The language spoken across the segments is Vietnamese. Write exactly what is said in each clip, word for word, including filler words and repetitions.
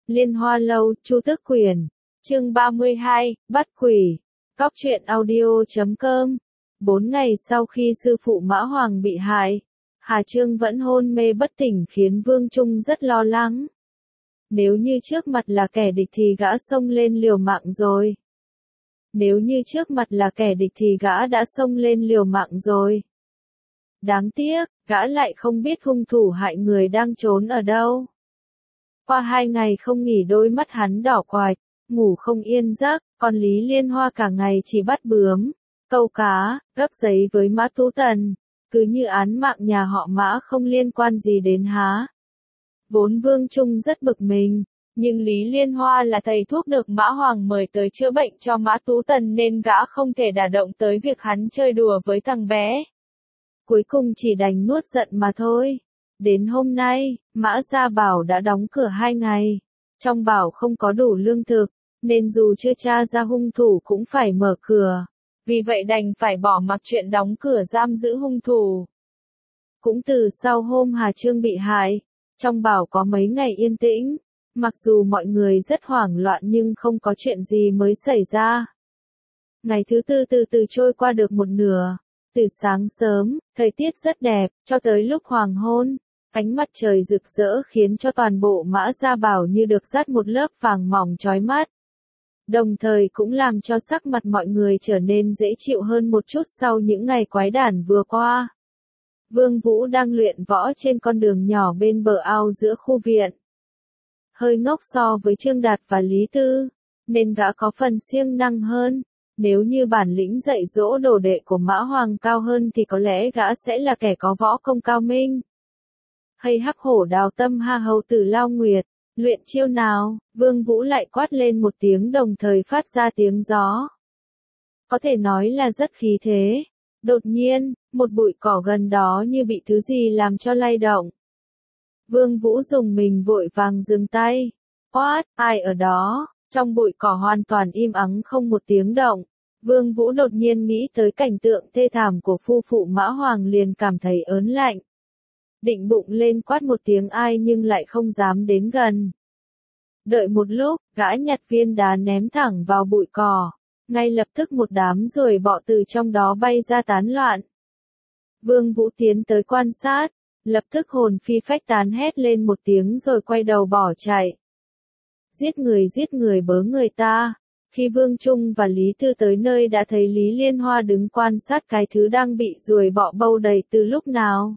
Liên Hoa Lâu, Chu Tước Quyền. Chương ba mươi hai, Bắt Quỷ. Cóc truyện audio chấm com. Bốn ngày sau khi sư phụ Mã Hoàng bị hại, Hà Trương vẫn hôn mê bất tỉnh khiến Vương Trung rất lo lắng. Nếu như trước mặt là kẻ địch thì gã xông lên liều mạng rồi. Nếu như trước mặt là kẻ địch thì gã đã xông lên liều mạng rồi. Đáng tiếc, gã lại không biết hung thủ hại người đang trốn ở đâu. Qua hai ngày không nghỉ đôi mắt hắn đỏ quạch, ngủ không yên giấc, còn Lý Liên Hoa cả ngày chỉ bắt bướm, câu cá, gấp giấy với Mã Tú Tần, cứ như án mạng nhà họ Mã không liên quan gì đến há. Vốn Vương Trung rất bực mình, nhưng Lý Liên Hoa là thầy thuốc được Mã Hoàng mời tới chữa bệnh cho Mã Tú Tần nên gã không thể đả động tới việc hắn chơi đùa với thằng bé. Cuối cùng chỉ đành nuốt giận mà thôi. Đến hôm nay, Mã Gia Bảo đã đóng cửa hai ngày. Trong bảo không có đủ lương thực, nên dù chưa tra ra hung thủ cũng phải mở cửa. Vì vậy đành phải bỏ mặc chuyện đóng cửa giam giữ hung thủ. Cũng từ sau hôm Hà Trương bị hại, trong bảo có mấy ngày yên tĩnh. Mặc dù mọi người rất hoảng loạn nhưng không có chuyện gì mới xảy ra. Ngày thứ tư từ từ trôi qua được một nửa. Từ sáng sớm, thời tiết rất đẹp, cho tới lúc hoàng hôn, ánh mặt trời rực rỡ khiến cho toàn bộ Mã Gia Bảo như được dắt một lớp vàng mỏng chói mắt. Đồng thời cũng làm cho sắc mặt mọi người trở nên dễ chịu hơn một chút sau những ngày quái đản vừa qua. Vương Vũ đang luyện võ trên con đường nhỏ bên bờ ao giữa khu viện. Hơi ngốc so với Trương Đạt và Lý Tư, nên gã có phần siêng năng hơn. Nếu như bản lĩnh dạy dỗ đồ đệ của Mã Hoàng cao hơn thì có lẽ gã sẽ là kẻ có võ công cao minh. Hay hắc hổ đào tâm ha hầu tử lao nguyệt, luyện chiêu nào, Vương Vũ lại quát lên một tiếng đồng thời phát ra tiếng gió. Có thể nói là rất khí thế. Đột nhiên, một bụi cỏ gần đó như bị thứ gì làm cho lay động. Vương Vũ dùng mình vội vàng dừng tay. Quát, ai ở đó? Trong bụi cỏ hoàn toàn im ắng không một tiếng động. Vương Vũ đột nhiên nghĩ tới cảnh tượng thê thảm của phu phụ Mã Hoàng liền cảm thấy ớn lạnh. Định bụng lên quát một tiếng ai nhưng lại không dám đến gần. Đợi một lúc, gã nhặt viên đá ném thẳng vào bụi cỏ. Ngay lập tức một đám ruồi bọ từ trong đó bay ra tán loạn. Vương Vũ tiến tới quan sát, lập tức hồn phi phách tán hét lên một tiếng rồi quay đầu bỏ chạy. Giết người giết người bớ người ta. Khi Vương Trung và Lý Tư tới nơi đã thấy Lý Liên Hoa đứng quan sát cái thứ đang bị ruồi bọ bâu đầy từ lúc nào.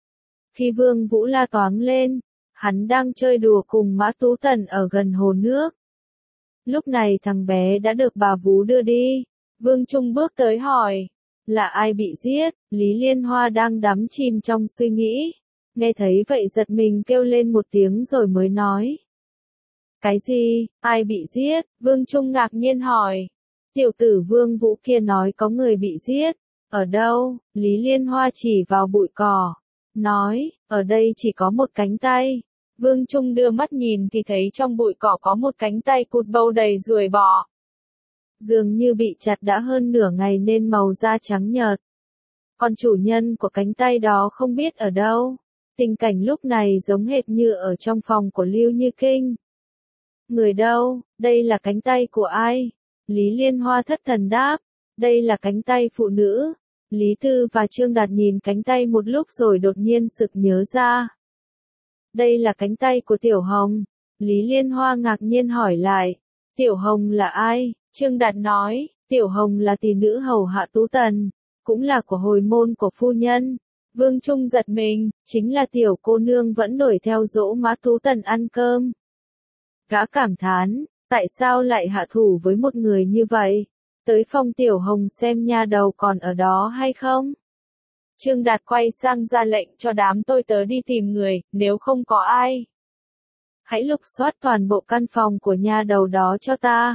Khi Vương Vũ la toáng lên, hắn đang chơi đùa cùng Mã Tú Tần ở gần hồ nước. Lúc này thằng bé đã được bà vú đưa đi. Vương Trung bước tới hỏi, là ai bị giết? Lý Liên Hoa đang đắm chìm trong suy nghĩ. Nghe thấy vậy giật mình kêu lên một tiếng rồi mới nói. Cái gì? Ai bị giết? Vương Trung ngạc nhiên hỏi. Tiểu tử Vương Vũ kia nói có người bị giết. Ở đâu? Lý Liên Hoa chỉ vào bụi cỏ. Nói, ở đây chỉ có một cánh tay. Vương Trung đưa mắt nhìn thì thấy trong bụi cỏ có một cánh tay cụt bâu đầy ruồi bọ. Dường như bị chặt đã hơn nửa ngày nên màu da trắng nhợt. Còn chủ nhân của cánh tay đó không biết ở đâu. Tình cảnh lúc này giống hệt như ở trong phòng của Lưu Như Kinh. Người đâu? Đây là cánh tay của ai? Lý Liên Hoa thất thần đáp. Đây là cánh tay phụ nữ. Lý Tư và Trương Đạt nhìn cánh tay một lúc rồi đột nhiên sực nhớ ra. Đây là cánh tay của Tiểu Hồng. Lý Liên Hoa ngạc nhiên hỏi lại. Tiểu Hồng là ai? Trương Đạt nói, Tiểu Hồng là tỷ nữ hầu hạ Tú Tần, cũng là của hồi môn của phu nhân. Vương Trung giật mình, chính là tiểu cô nương vẫn đuổi theo dỗ Mã Tú Tần ăn cơm. Gã cảm thán, tại sao lại hạ thủ với một người như vậy? Tới phòng Tiểu Hồng xem nha đầu còn ở đó hay không? Trương Đạt quay sang ra lệnh cho đám tôi tớ đi tìm người, nếu không có ai. Hãy lục soát toàn bộ căn phòng của nha đầu đó cho ta.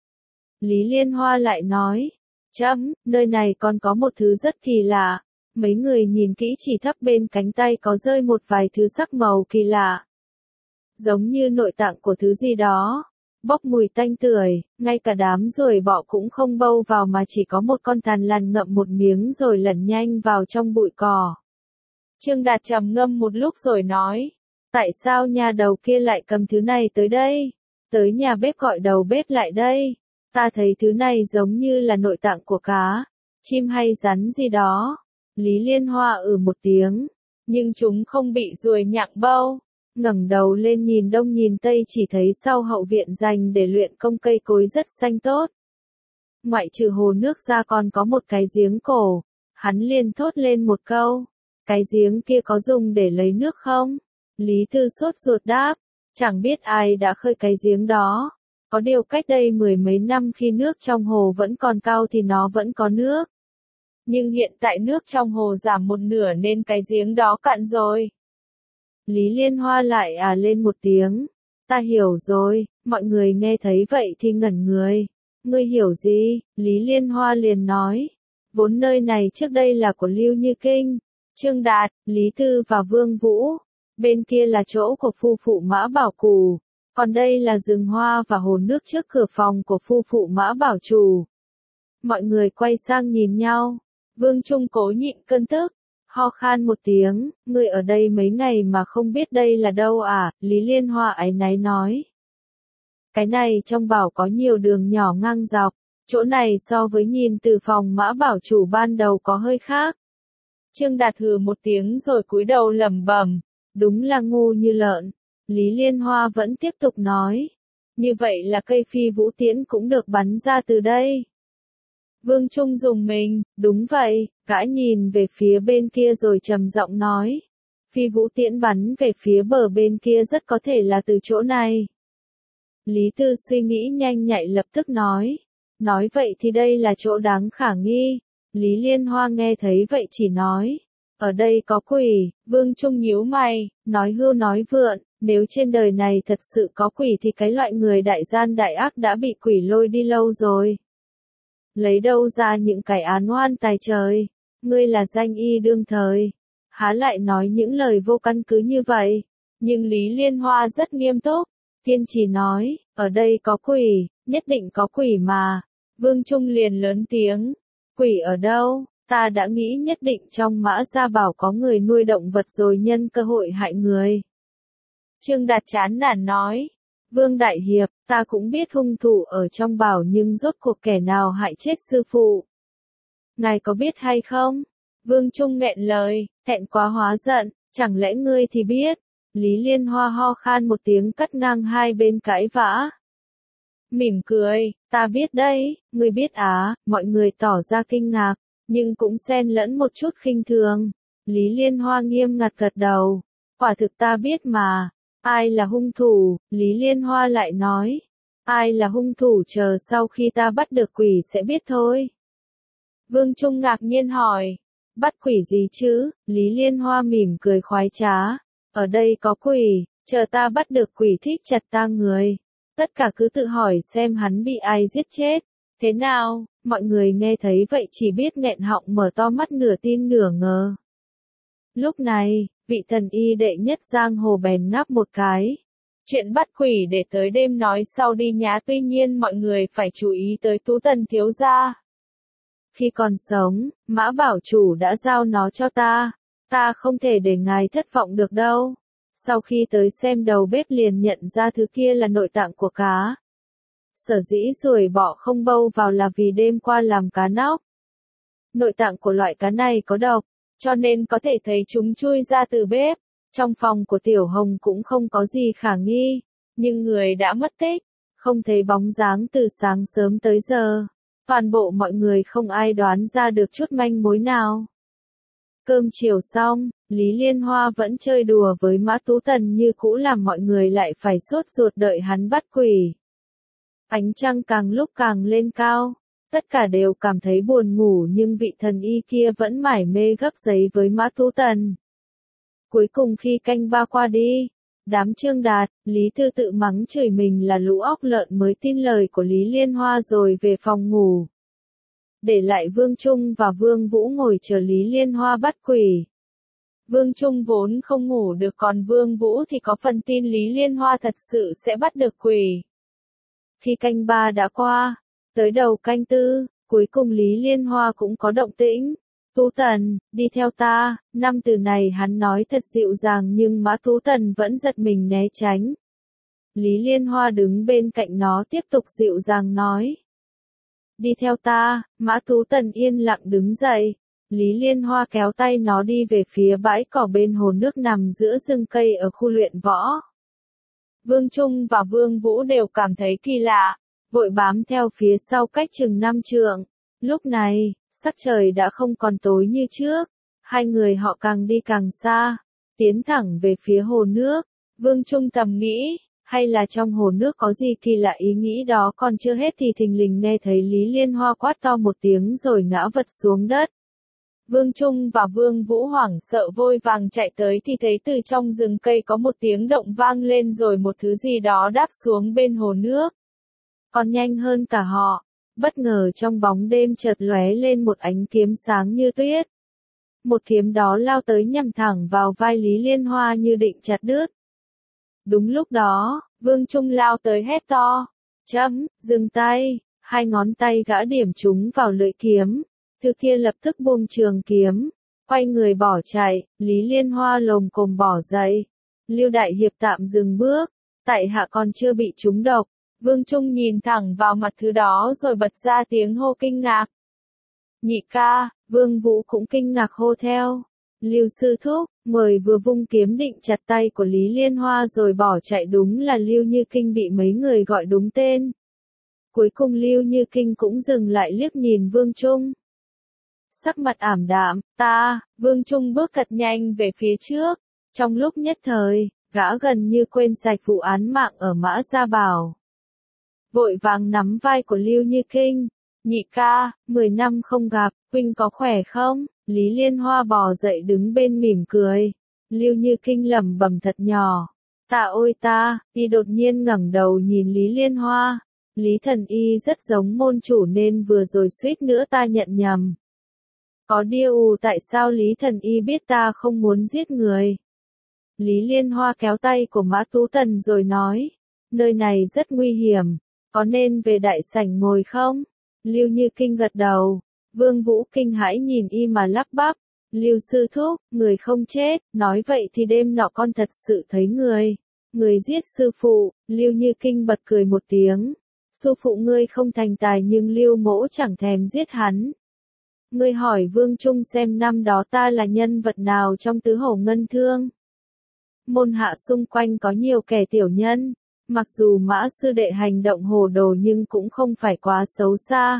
Lý Liên Hoa lại nói, chấm, nơi này còn có một thứ rất kỳ lạ. Mấy người nhìn kỹ chỉ thấp bên cánh tay có rơi một vài thứ sắc màu kỳ lạ. Giống như nội tạng của thứ gì đó. Bốc mùi tanh tưởi, ngay cả đám ruồi bọ cũng không bâu vào mà chỉ có một con thằn lằn ngậm một miếng rồi lẩn nhanh vào trong bụi cỏ. Trương Đạt trầm ngâm một lúc rồi nói, tại sao nhà đầu kia lại cầm thứ này tới đây? tới nhà bếp gọi đầu bếp lại đây. Ta thấy thứ này giống như là nội tạng của cá, chim hay rắn gì đó. Lý Liên Hoa ừ một tiếng, nhưng chúng không bị ruồi nhặng bâu. Ngẩng đầu lên nhìn đông nhìn tây chỉ thấy sau hậu viện dành để luyện công cây cối rất xanh tốt. Ngoại trừ hồ nước ra còn có một cái giếng cổ, hắn liền thốt lên một câu, cái giếng kia có dùng để lấy nước không? Lý Tư sốt ruột đáp, chẳng biết ai đã khơi cái giếng đó, có điều cách đây mười mấy năm khi nước trong hồ vẫn còn cao thì nó vẫn có nước. Nhưng hiện tại nước trong hồ giảm một nửa nên cái giếng đó cạn rồi. Lý Liên Hoa lại à lên một tiếng, ta hiểu rồi, mọi người nghe thấy vậy thì ngẩn người. Ngươi hiểu gì? Lý Liên Hoa liền nói, vốn nơi này trước đây là của Lưu Như Kinh, Trương Đạt, Lý Tư và Vương Vũ, bên kia là chỗ của phu phụ Mã Bảo Cù, còn đây là rừng hoa và hồ nước trước cửa phòng của phu phụ Mã Bảo Trù. Mọi người quay sang nhìn nhau, Vương Trung cố nhịn cơn tức, ho khan một tiếng, ngươi ở đây mấy ngày mà không biết đây là đâu à? Lý Liên Hoa áy náy nói. Cái này trong bảo có nhiều đường nhỏ ngang dọc, chỗ này so với nhìn từ phòng Mã Bảo Chủ ban đầu có hơi khác. Trương Đạt hừ một tiếng rồi cúi đầu lẩm bẩm, đúng là ngu như lợn. Lý Liên Hoa vẫn tiếp tục nói, như vậy là cây phi vũ tiễn cũng được bắn ra từ đây. Vương Trung dùng mình, đúng vậy, gã nhìn về phía bên kia rồi trầm giọng nói, phi vũ tiễn bắn về phía bờ bên kia rất có thể là từ chỗ này. Lý Tư suy nghĩ nhanh nhạy lập tức nói, nói vậy thì đây là chỗ đáng khả nghi. Lý Liên Hoa nghe thấy vậy chỉ nói, ở đây có quỷ. Vương Trung nhíu mày, nói hưu nói vượn, nếu trên đời này thật sự có quỷ thì cái loại người đại gian đại ác đã bị quỷ lôi đi lâu rồi. Lấy đâu ra những cái án oan tài trời, ngươi là danh y đương thời, há lại nói những lời vô căn cứ như vậy. Nhưng Lý Liên Hoa rất nghiêm túc, kiên trì nói, ở đây có quỷ, nhất định có quỷ mà. Vương Trung liền lớn tiếng, quỷ ở đâu? Ta đã nghĩ nhất định trong Mã Gia Bảo có người nuôi động vật rồi nhân cơ hội hại người. Trương Đạt chán nản nói, Vương Đại Hiệp, ta cũng biết hung thủ ở trong bảo nhưng rốt cuộc kẻ nào hại chết sư phụ. Ngài có biết hay không? Vương Trung nghẹn lời, thẹn quá hóa giận, chẳng lẽ ngươi thì biết? Lý Liên Hoa ho khan một tiếng cắt ngang hai bên cãi vã. Mỉm cười, ta biết đấy, ngươi biết á, mọi người tỏ ra kinh ngạc, nhưng cũng xen lẫn một chút khinh thường. Lý Liên Hoa nghiêm ngặt gật đầu, quả thực ta biết mà. Ai là hung thủ? Lý Liên Hoa lại nói, ai là hung thủ chờ sau khi ta bắt được quỷ sẽ biết thôi. Vương Trung ngạc nhiên hỏi, bắt quỷ gì chứ? Lý Liên Hoa mỉm cười khoái trá, ở đây có quỷ, chờ ta bắt được quỷ thích chặt ta người. Tất cả cứ tự hỏi xem hắn bị ai giết chết. Thế nào? Mọi người nghe thấy vậy chỉ biết nghẹn họng mở to mắt nửa tin nửa ngờ. Lúc này, vị thần y đệ nhất giang hồ bèn ngáp một cái. Chuyện bắt quỷ để tới đêm nói sau đi nhá, tuy nhiên mọi người phải chú ý tới Tú Tần thiếu gia. Khi còn sống, Mã Bảo Chủ đã giao nó cho ta, ta không thể để ngài thất vọng được đâu. Sau khi tới xem đầu bếp liền nhận ra thứ kia là nội tạng của cá. Sở dĩ ruồi bọ không bâu vào là vì đêm qua làm cá nóc. Nội tạng của loại cá này có độc, cho nên có thể thấy chúng chui ra từ bếp. Trong phòng của Tiểu Hồng cũng không có gì khả nghi, nhưng người đã mất tích, không thấy bóng dáng từ sáng sớm tới giờ. Toàn bộ mọi người không ai đoán ra được chút manh mối nào. Cơm chiều xong, Lý Liên Hoa vẫn chơi đùa với Mã Tú Tần như cũ làm mọi người lại phải sốt ruột đợi hắn bắt quỷ. Ánh trăng càng lúc càng lên cao, tất cả đều cảm thấy buồn ngủ nhưng vị thần y kia vẫn mải mê gấp giấy với Mã Tú Tần. Cuối cùng khi canh ba qua đi, đám Trương Đạt, Lý Tư tự mắng chửi mình là lũ óc lợn mới tin lời của Lý Liên Hoa rồi về phòng ngủ. Để lại Vương Trung và Vương Vũ ngồi chờ Lý Liên Hoa bắt quỷ. Vương Trung vốn không ngủ được còn Vương Vũ thì có phần tin Lý Liên Hoa thật sự sẽ bắt được quỷ. Khi canh ba đã qua, tới đầu canh tư, cuối cùng Lý Liên Hoa cũng có động tĩnh. Tú Tần, đi theo ta, năm từ này hắn nói thật dịu dàng nhưng Mã Tú Tần vẫn giật mình né tránh. Lý Liên Hoa đứng bên cạnh nó tiếp tục dịu dàng nói. Đi theo ta, Mã Tú Tần yên lặng đứng dậy. Lý Liên Hoa kéo tay nó đi về phía bãi cỏ bên hồ nước nằm giữa rừng cây ở khu luyện võ. Vương Trung và Vương Vũ đều cảm thấy kỳ lạ, vội bám theo phía sau cách chừng năm trượng. Lúc này, sắc trời đã không còn tối như trước, hai người họ càng đi càng xa, tiến thẳng về phía hồ nước. Vương Trung thầm nghĩ, hay là trong hồ nước có gì kỳ lạ, ý nghĩ đó còn chưa hết thì thình lình nghe thấy Lý Liên Hoa quát to một tiếng rồi ngã vật xuống đất. Vương Trung và Vương Vũ hoảng sợ vội vàng chạy tới thì thấy từ trong rừng cây có một tiếng động vang lên rồi một thứ gì đó đáp xuống bên hồ nước. Còn nhanh hơn cả họ, bất ngờ trong bóng đêm chợt lóe lên một ánh kiếm sáng như tuyết. Một kiếm đó lao tới nhằm thẳng vào vai Lý Liên Hoa như định chặt đứt. Đúng lúc đó, Vương Trung lao tới hét to, chấm, dừng tay, hai ngón tay gã điểm trúng vào lưỡi kiếm. Thứ kia lập tức buông trường kiếm, quay người bỏ chạy. Lý Liên Hoa lồm cồm bỏ dậy. Lưu Đại Hiệp tạm dừng bước, tại hạ còn chưa bị trúng độc. Vương Trung nhìn thẳng vào mặt thứ đó rồi bật ra tiếng hô kinh ngạc. Nhị ca, Vương Vũ cũng kinh ngạc hô theo. Lưu sư thúc, mời vừa vung kiếm định chặt tay của Lý Liên Hoa rồi bỏ chạy, đúng là Lưu Như Kinh bị mấy người gọi đúng tên. Cuối cùng Lưu Như Kinh cũng dừng lại liếc nhìn Vương Trung. Sắc mặt ảm đạm, ta, Vương Trung bước thật nhanh về phía trước. Trong lúc nhất thời, gã gần như quên sạch vụ án mạng ở Mã Gia Bảo. Vội vàng nắm vai của Lưu Như Kinh. Nhị ca, mười năm không gặp, huynh có khỏe không? Lý Liên Hoa bò dậy đứng bên mỉm cười. Lưu Như Kinh lẩm bẩm thật nhỏ. Ta ôi ta, y đột nhiên ngẩng đầu nhìn Lý Liên Hoa. Lý Thần Y rất giống môn chủ nên vừa rồi suýt nữa ta nhận nhầm. Có điều tại sao Lý Thần Y biết ta không muốn giết người? Lý Liên Hoa kéo tay của Mã Tú Tần rồi nói. Nơi này rất nguy hiểm, có nên về đại sảnh ngồi không? Lưu Như Kinh gật đầu. Vương Vũ kinh hãi nhìn y mà lắp bắp. Lưu sư thúc, người không chết, nói vậy thì đêm nọ con thật sự thấy người. Người giết sư phụ. Lưu Như Kinh bật cười một tiếng. Sư phụ ngươi không thành tài nhưng Lưu mỗ chẳng thèm giết hắn. Ngươi hỏi Vương Trung xem năm đó ta là nhân vật nào trong tứ hổ ngân thương. Môn hạ xung quanh có nhiều kẻ tiểu nhân. Mặc dù Mã sư đệ hành động hồ đồ nhưng cũng không phải quá xấu xa.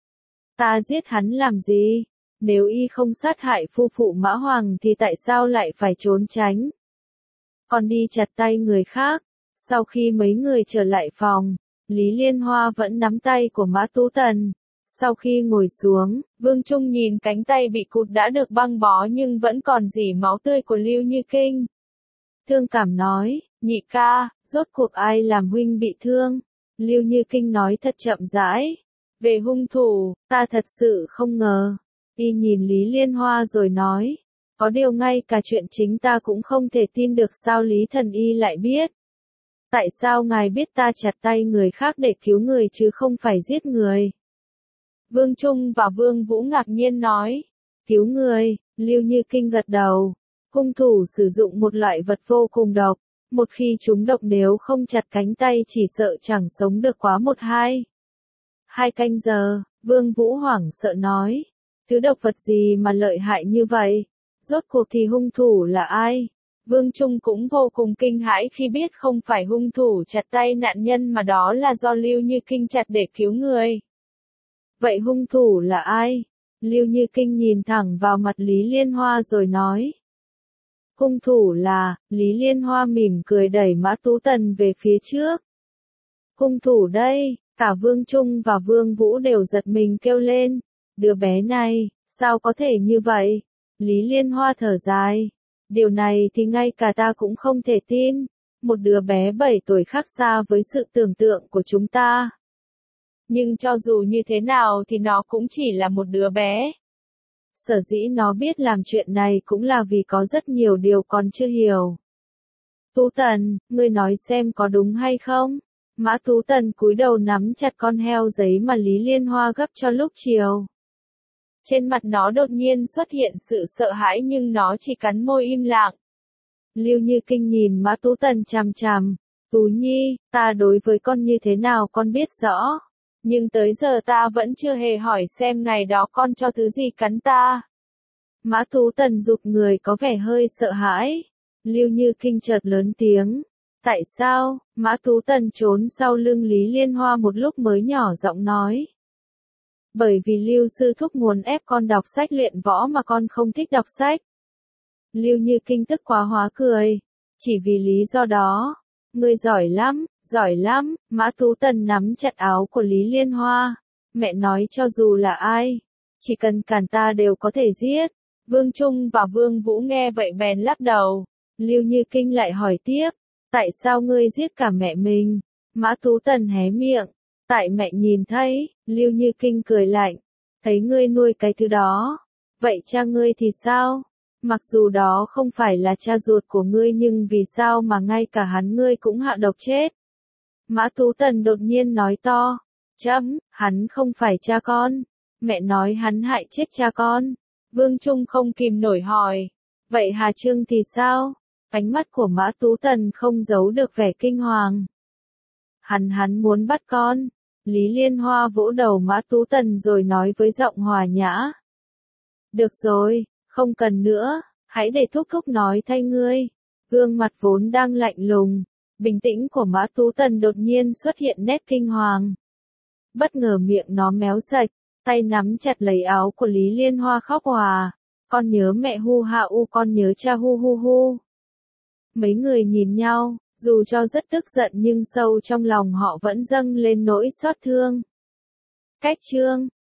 Ta giết hắn làm gì? Nếu y không sát hại phu phụ Mã Hoàng thì tại sao lại phải trốn tránh? Còn đi chặt tay người khác. Sau khi mấy người trở lại phòng, Lý Liên Hoa vẫn nắm tay của Mã Tú Tần. Sau khi ngồi xuống, Vương Trung nhìn cánh tay bị cụt đã được băng bó nhưng vẫn còn rỉ máu tươi của Lưu Như Kinh. Thương cảm nói, nhị ca, rốt cuộc ai làm huynh bị thương? Lưu Như Kinh nói thật chậm rãi. Về hung thủ, ta thật sự không ngờ. Y nhìn Lý Liên Hoa rồi nói. Có điều ngay cả chuyện chính ta cũng không thể tin được sao Lý Thần Y lại biết. Tại sao ngài biết ta chặt tay người khác để cứu người chứ không phải giết người? Vương Trung và Vương Vũ ngạc nhiên nói. Cứu người, Lưu Như Kinh gật đầu. Hung thủ sử dụng một loại vật vô cùng độc. Một khi chúng độc nếu không chặt cánh tay chỉ sợ chẳng sống được quá một hai. Hai canh giờ, Vương Vũ hoảng sợ nói. Thứ độc vật gì mà lợi hại như vậy? Rốt cuộc thì hung thủ là ai? Vương Trung cũng vô cùng kinh hãi khi biết không phải hung thủ chặt tay nạn nhân mà đó là do Lưu Như Kinh chặt để cứu người. Vậy hung thủ là ai? Lưu Như Kinh nhìn thẳng vào mặt Lý Liên Hoa rồi nói. Hung thủ là, Lý Liên Hoa mỉm cười đẩy Mã Tú Tần về phía trước. Hung thủ đây, cả Vương Trung và Vương Vũ đều giật mình kêu lên. Đứa bé này, sao có thể như vậy? Lý Liên Hoa thở dài. Điều này thì ngay cả ta cũng không thể tin. Một đứa bé bảy tuổi khác xa với sự tưởng tượng của chúng ta. Nhưng cho dù như thế nào thì nó cũng chỉ là một đứa bé. Sở dĩ nó biết làm chuyện này cũng là vì có rất nhiều điều còn chưa hiểu. Tú Tần, ngươi nói xem có đúng hay không? Mã Tú Tần cúi đầu nắm chặt con heo giấy mà Lý Liên Hoa gấp cho lúc chiều. Trên mặt nó đột nhiên xuất hiện sự sợ hãi nhưng nó chỉ cắn môi im lặng. Lưu Như Kinh nhìn Mã Tú Tần chằm chằm. Tú Nhi, ta đối với con như thế nào con biết rõ. Nhưng tới giờ ta vẫn chưa hề hỏi xem ngày đó con cho thứ gì cắn ta. Mã Tú Tần rụt người có vẻ hơi sợ hãi. Lưu Như Kinh chợt lớn tiếng. Tại sao? Mã Tú Tần trốn sau lưng Lý Liên Hoa một lúc mới nhỏ giọng nói. Bởi vì Lưu sư thúc muốn ép con đọc sách luyện võ mà con không thích đọc sách. Lưu Như Kinh tức quá hóa cười. Chỉ vì lý do đó. Ngươi giỏi lắm, giỏi lắm. Mã Tú Tần nắm chặt áo của Lý Liên Hoa. Mẹ nói cho dù là ai, chỉ cần cản ta đều có thể giết. Vương Trung và Vương Vũ nghe vậy bèn lắc đầu. Lưu Như Kinh lại hỏi tiếp. Tại sao ngươi giết cả mẹ mình? Mã Tú Tần hé miệng. Tại mẹ nhìn thấy. Lưu Như Kinh cười lạnh. Thấy ngươi nuôi cái thứ đó. Vậy cha ngươi thì sao? Mặc dù đó không phải là cha ruột của ngươi nhưng vì sao mà ngay cả hắn ngươi cũng hạ độc chết? Mã Tú Tần đột nhiên nói to. Chấm, hắn không phải cha con. Mẹ nói hắn hại chết cha con. Vương Trung không kìm nổi hỏi. Vậy Hà Trương thì sao? Ánh mắt của Mã Tú Tần không giấu được vẻ kinh hoàng. Hắn hắn muốn bắt con. Lý Liên Hoa vỗ đầu Mã Tú Tần rồi nói với giọng hòa nhã. Được rồi, không cần nữa, hãy để thúc thúc nói thay ngươi. Gương mặt vốn đang lạnh lùng, bình tĩnh của Mã Tú Tần đột nhiên xuất hiện nét kinh hoàng. Bất ngờ miệng nó méo sạch, tay nắm chặt lấy áo của Lý Liên Hoa khóc hòa. Con nhớ mẹ hu ha u, con nhớ cha hu hu hu. Mấy người nhìn nhau, dù cho rất tức giận nhưng sâu trong lòng họ vẫn dâng lên nỗi xót thương. Cách chương